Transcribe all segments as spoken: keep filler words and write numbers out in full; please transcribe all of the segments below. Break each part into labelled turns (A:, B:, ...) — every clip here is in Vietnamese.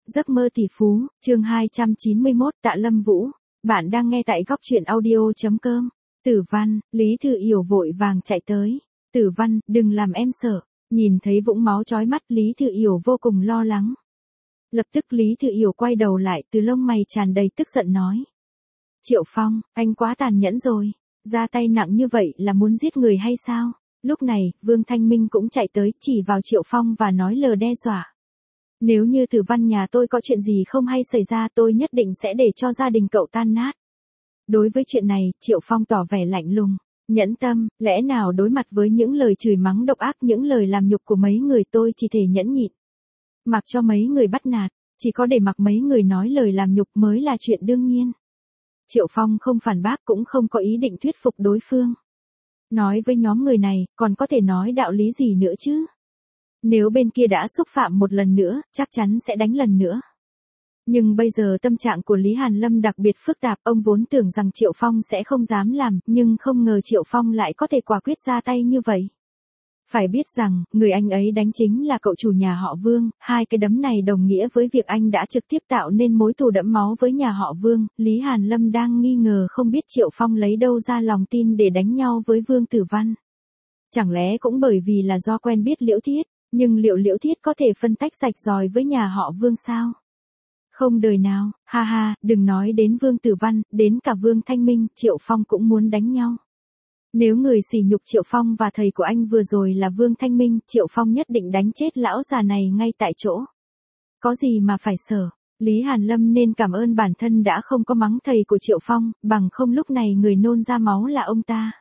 A: Giấc mơ tỷ phú, chương hai trăm chín mươi mốt, Tạ Lâm Vũ. Bạn đang nghe tại góc truyện audio.com. Tử Văn, Lý Thư Yểu vội vàng chạy tới. Tử Văn, đừng làm em sợ. Nhìn thấy vũng máu chói mắt, Lý Thư Yểu vô cùng lo lắng. Lập tức Lý Thư Yểu quay đầu lại, từ lông mày tràn đầy tức giận nói. Triệu Phong, anh quá tàn nhẫn rồi. Ra tay nặng như vậy là muốn giết người hay sao? Lúc này, Vương Thanh Minh cũng chạy tới, chỉ vào Triệu Phong và nói lời đe dọa. Nếu như Tử Văn nhà tôi có chuyện gì không hay xảy ra, tôi nhất định sẽ để cho gia đình cậu tan nát. Đối với chuyện này, Triệu Phong tỏ vẻ lạnh lùng, nhẫn tâm, lẽ nào đối mặt với những lời chửi mắng độc ác, những lời làm nhục của mấy người tôi chỉ thể nhẫn nhịn. Mặc cho mấy người bắt nạt, chỉ có để mặc mấy người nói lời làm nhục mới là chuyện đương nhiên. Triệu Phong không phản bác cũng không có ý định thuyết phục đối phương. Nói với nhóm người này, còn có thể nói đạo lý gì nữa chứ? Nếu bên kia đã xúc phạm một lần nữa, chắc chắn sẽ đánh lần nữa. Nhưng bây giờ tâm trạng của Lý Hàn Lâm đặc biệt phức tạp, ông vốn tưởng rằng Triệu Phong sẽ không dám làm, nhưng không ngờ Triệu Phong lại có thể quả quyết ra tay như vậy. Phải biết rằng, người anh ấy đánh chính là cậu chủ nhà họ Vương, hai cái đấm này đồng nghĩa với việc anh đã trực tiếp tạo nên mối thù đẫm máu với nhà họ Vương. Lý Hàn Lâm đang nghi ngờ không biết Triệu Phong lấy đâu ra lòng tin để đánh nhau với Vương Tử Văn. Chẳng lẽ cũng bởi vì là do quen biết Liễu Thiết, nhưng liệu Liễu Thiết có thể phân tách rạch ròi với nhà họ Vương sao? Không đời nào, ha ha, đừng nói đến Vương Tử Văn, đến cả Vương Thanh Minh, Triệu Phong cũng muốn đánh nhau. Nếu người sỉ nhục Triệu Phong và thầy của anh vừa rồi là Vương Thanh Minh, Triệu Phong nhất định đánh chết lão già này ngay tại chỗ. Có gì mà phải sợ, Lý Hàn Lâm nên cảm ơn bản thân đã không có mắng thầy của Triệu Phong, bằng không lúc này người nôn ra máu là ông ta.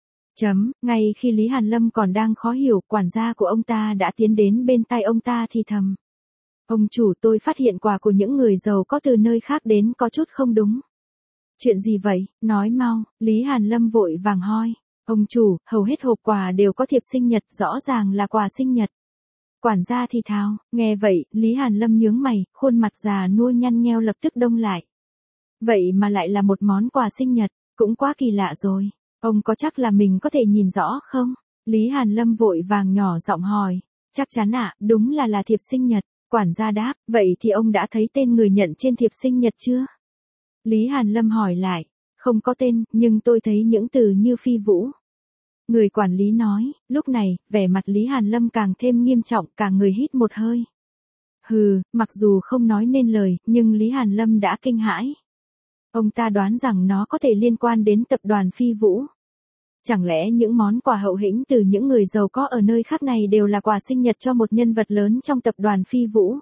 A: Chấm, ngay khi Lý Hàn Lâm còn đang khó hiểu, quản gia của ông ta đã tiến đến bên tai ông ta thì thầm. Ông chủ, tôi phát hiện quà của những người giàu có từ nơi khác đến có chút không đúng. Chuyện gì vậy, nói mau, Lý Hàn Lâm vội vàng hỏi. Ông chủ, hầu hết hộp quà đều có thiệp sinh nhật, rõ ràng là quà sinh nhật. Quản gia thì thào, nghe vậy, Lý Hàn Lâm nhướng mày, khuôn mặt già nua nhăn nheo lập tức đông lại. Vậy mà lại là một món quà sinh nhật, cũng quá kỳ lạ rồi. Ông có chắc là mình có thể nhìn rõ không? Lý Hàn Lâm vội vàng nhỏ giọng hỏi. Chắc chắn ạ, à, đúng là là thiệp sinh nhật. Quản gia đáp, vậy thì ông đã thấy tên người nhận trên thiệp sinh nhật chưa? Lý Hàn Lâm hỏi lại, không có tên, nhưng tôi thấy những từ như Phi Vũ. Người quản lý nói, lúc này, vẻ mặt Lý Hàn Lâm càng thêm nghiêm trọng, cả người hít một hơi. Hừ, mặc dù không nói nên lời, nhưng Lý Hàn Lâm đã kinh hãi. Ông ta đoán rằng nó có thể liên quan đến tập đoàn Phi Vũ. Chẳng lẽ những món quà hậu hĩnh từ những người giàu có ở nơi khác này đều là quà sinh nhật cho một nhân vật lớn trong tập đoàn Phi Vũ?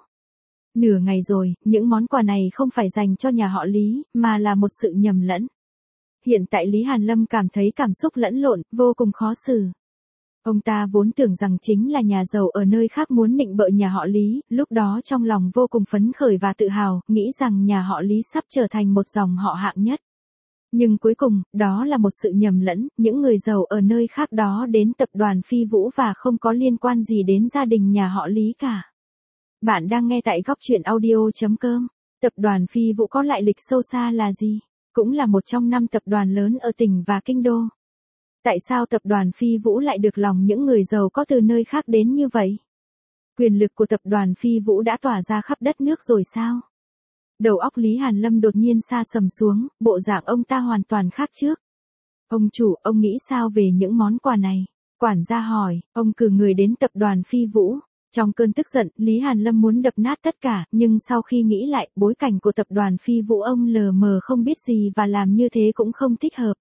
A: Nửa ngày rồi, những món quà này không phải dành cho nhà họ Lý, mà là một sự nhầm lẫn. Hiện tại Lý Hàn Lâm cảm thấy cảm xúc lẫn lộn, vô cùng khó xử. Ông ta vốn tưởng rằng chính là nhà giàu ở nơi khác muốn nịnh bợ nhà họ Lý, lúc đó trong lòng vô cùng phấn khởi và tự hào, nghĩ rằng nhà họ Lý sắp trở thành một dòng họ hạng nhất. Nhưng cuối cùng, đó là một sự nhầm lẫn, những người giàu ở nơi khác đó đến tập đoàn Phi Vũ và không có liên quan gì đến gia đình nhà họ Lý cả. Bạn đang nghe tại góc truyện audio.com. Tập đoàn Phi Vũ có lại lịch sâu xa là gì? Cũng là một trong năm tập đoàn lớn ở tỉnh và kinh đô. Tại sao tập đoàn Phi Vũ lại được lòng những người giàu có từ nơi khác đến như vậy? Quyền lực của tập đoàn Phi Vũ đã tỏa ra khắp đất nước rồi sao? Đầu óc Lý Hàn Lâm đột nhiên sa sầm xuống, bộ dạng ông ta hoàn toàn khác trước. Ông chủ, ông nghĩ sao về những món quà này? Quản gia hỏi, ông cử người đến tập đoàn Phi Vũ. Trong cơn tức giận, Lý Hàn Lâm muốn đập nát tất cả, nhưng sau khi nghĩ lại, bối cảnh của tập đoàn Phi Vũ ông lờ mờ không biết gì và làm như thế cũng không thích hợp.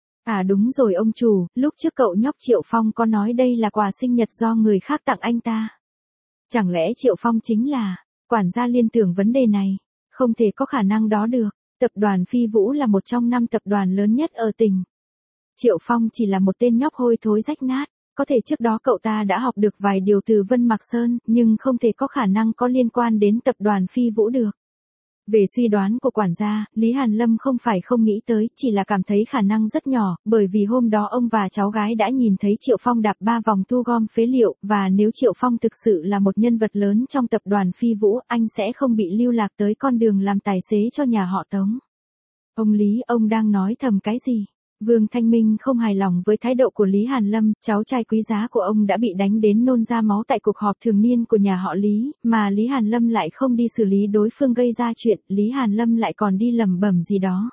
A: À đúng rồi ông chủ, lúc trước cậu nhóc Triệu Phong có nói đây là quà sinh nhật do người khác tặng anh ta. Chẳng lẽ Triệu Phong chính là... Quản gia liên tưởng vấn đề này. Không thể có khả năng đó được. Tập đoàn Phi Vũ là một trong năm tập đoàn lớn nhất ở tỉnh. Triệu Phong chỉ là một tên nhóc hôi thối rách nát. Có thể trước đó cậu ta đã học được vài điều từ Vân Mạc Sơn, nhưng không thể có khả năng có liên quan đến tập đoàn Phi Vũ được. Về suy đoán của quản gia, Lý Hàn Lâm không phải không nghĩ tới, chỉ là cảm thấy khả năng rất nhỏ, bởi vì hôm đó ông và cháu gái đã nhìn thấy Triệu Phong đạp ba vòng thu gom phế liệu, và nếu Triệu Phong thực sự là một nhân vật lớn trong tập đoàn Phi Vũ, anh sẽ không bị lưu lạc tới con đường làm tài xế cho nhà họ Tống. Ông Lý, ông đang nói thầm cái gì? Vương Thanh Minh không hài lòng với thái độ của Lý Hàn Lâm, cháu trai quý giá của ông đã bị đánh đến nôn ra máu tại cuộc họp thường niên của nhà họ Lý, mà Lý Hàn Lâm lại không đi xử lý đối phương gây ra chuyện, Lý Hàn Lâm lại còn đi lẩm bẩm gì đó.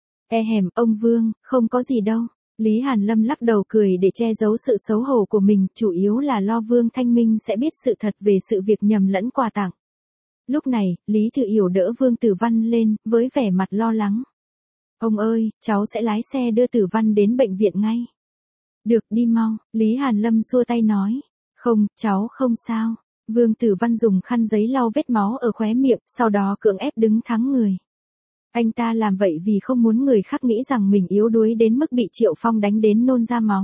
A: E hèm, ông Vương, không có gì đâu. Lý Hàn Lâm lắc đầu cười để che giấu sự xấu hổ của mình, chủ yếu là lo Vương Thanh Minh sẽ biết sự thật về sự việc nhầm lẫn quà tặng. Lúc này, Lý Thư Yểu đỡ Vương Tử Văn lên, với vẻ mặt lo lắng. Ông ơi, cháu sẽ lái xe đưa Tử Văn đến bệnh viện ngay. Được, đi mau, Lý Hàn Lâm xua tay nói. Không, cháu không sao. Vương Tử Văn dùng khăn giấy lau vết máu ở khóe miệng, sau đó cưỡng ép đứng thẳng người. Anh ta làm vậy vì không muốn người khác nghĩ rằng mình yếu đuối đến mức bị Triệu Phong đánh đến nôn ra máu.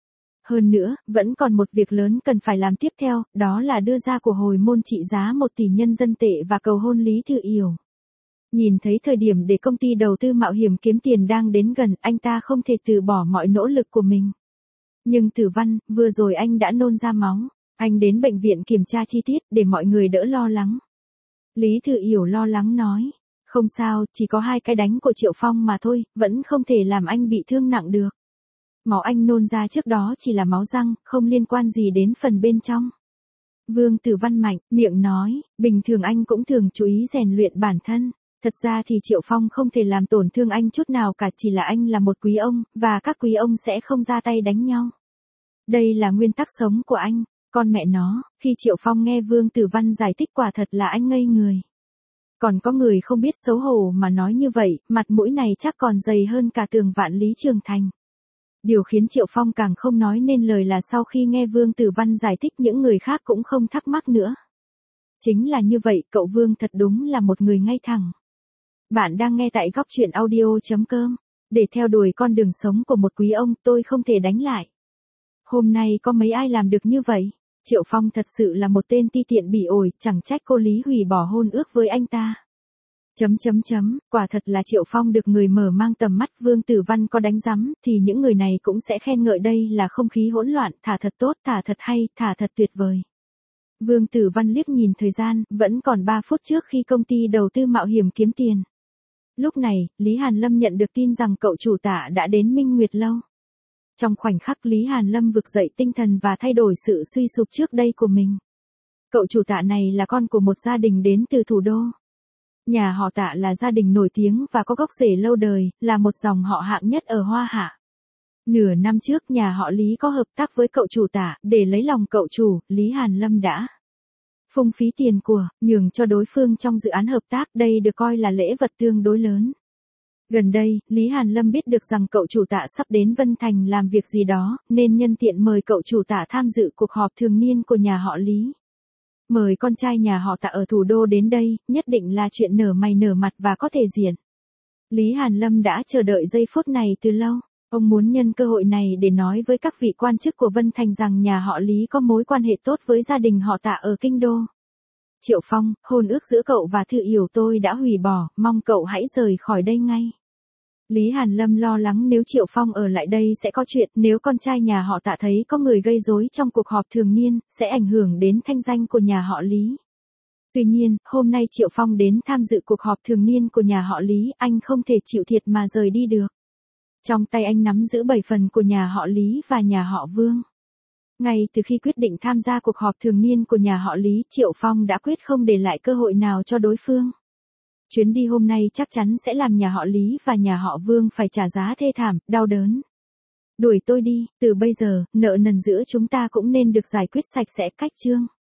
A: Hơn nữa, vẫn còn một việc lớn cần phải làm tiếp theo, đó là đưa ra của hồi môn trị giá một tỷ nhân dân tệ và cầu hôn Lý Thư Yểu. Nhìn thấy thời điểm để công ty đầu tư mạo hiểm kiếm tiền đang đến gần, anh ta không thể từ bỏ mọi nỗ lực của mình. Nhưng Tử Văn, vừa rồi anh đã nôn ra máu, anh đến bệnh viện kiểm tra chi tiết để mọi người đỡ lo lắng. Lý Thư Yểu lo lắng nói, không sao, chỉ có hai cái đánh của Triệu Phong mà thôi, vẫn không thể làm anh bị thương nặng được. Máu anh nôn ra trước đó chỉ là máu răng, không liên quan gì đến phần bên trong. Vương Tử Văn mạnh, miệng nói, bình thường anh cũng thường chú ý rèn luyện bản thân. Thật ra thì Triệu Phong không thể làm tổn thương anh chút nào cả, chỉ là anh là một quý ông, và các quý ông sẽ không ra tay đánh nhau. Đây là nguyên tắc sống của anh, con mẹ nó, khi Triệu Phong nghe Vương Tử Văn giải thích quả thật là anh ngây người. Còn có người không biết xấu hổ mà nói như vậy, mặt mũi này chắc còn dày hơn cả tường vạn Lý Trường Thành. Điều khiến Triệu Phong càng không nói nên lời là sau khi nghe Vương Tử Văn giải thích những người khác cũng không thắc mắc nữa. Chính là như vậy, cậu Vương thật đúng là một người ngay thẳng. Bạn đang nghe tại góc truyện audio chấm com. Để theo đuổi con đường sống của một quý ông, tôi không thể đánh lại. Hôm nay có mấy ai làm được như vậy? Triệu Phong thật sự là một tên ti tiện bỉ ổi, chẳng trách cô Lý hủy bỏ hôn ước với anh ta. Chấm chấm chấm, quả thật là Triệu Phong được người mở mang tầm mắt. Vương Tử Văn có đánh rắm, thì những người này cũng sẽ khen ngợi đây là không khí hỗn loạn, thả thật tốt, thả thật hay, thả thật tuyệt vời. Vương Tử Văn liếc nhìn thời gian, vẫn còn ba phút trước khi công ty đầu tư mạo hiểm kiếm tiền. Lúc này, Lý Hàn Lâm nhận được tin rằng cậu chủ tả đã đến Minh Nguyệt Lâu. Trong khoảnh khắc Lý Hàn Lâm vực dậy tinh thần và thay đổi sự suy sụp trước đây của mình. Cậu chủ tạ này là con của một gia đình đến từ thủ đô. Nhà họ Tạ là gia đình nổi tiếng và có gốc rễ lâu đời, là một dòng họ hạng nhất ở Hoa Hạ. Nửa năm trước nhà họ Lý có hợp tác với cậu chủ Tạ, để lấy lòng cậu chủ, Lý Hàn Lâm đã phung phí tiền của, nhường cho đối phương trong dự án hợp tác, đây được coi là lễ vật tương đối lớn. Gần đây, Lý Hàn Lâm biết được rằng cậu chủ Tạ sắp đến Vân Thành làm việc gì đó, nên nhân tiện mời cậu chủ Tạ tham dự cuộc họp thường niên của nhà họ Lý. Mời con trai nhà họ Tạ ở thủ đô đến đây, nhất định là chuyện nở mày nở mặt và có thể diện. Lý Hàn Lâm đã chờ đợi giây phút này từ lâu. Ông muốn nhân cơ hội này để nói với các vị quan chức của Vân Thành rằng nhà họ Lý có mối quan hệ tốt với gia đình họ Tạ ở Kinh Đô. Triệu Phong, hôn ước giữa cậu và Thư Yểu tôi đã hủy bỏ, mong cậu hãy rời khỏi đây ngay. Lý Hàn Lâm lo lắng nếu Triệu Phong ở lại đây sẽ có chuyện, nếu con trai nhà họ Tạ thấy có người gây rối trong cuộc họp thường niên, sẽ ảnh hưởng đến thanh danh của nhà họ Lý. Tuy nhiên, hôm nay Triệu Phong đến tham dự cuộc họp thường niên của nhà họ Lý, anh không thể chịu thiệt mà rời đi được. Trong tay anh nắm giữ bảy phần của nhà họ Lý và nhà họ Vương. Ngay từ khi quyết định tham gia cuộc họp thường niên của nhà họ Lý, Triệu Phong đã quyết không để lại cơ hội nào cho đối phương. Chuyến đi hôm nay chắc chắn sẽ làm nhà họ Lý và nhà họ Vương phải trả giá thê thảm, đau đớn. Đuổi tôi đi, từ bây giờ, nợ nần giữa chúng ta cũng nên được giải quyết sạch sẽ, cách chương.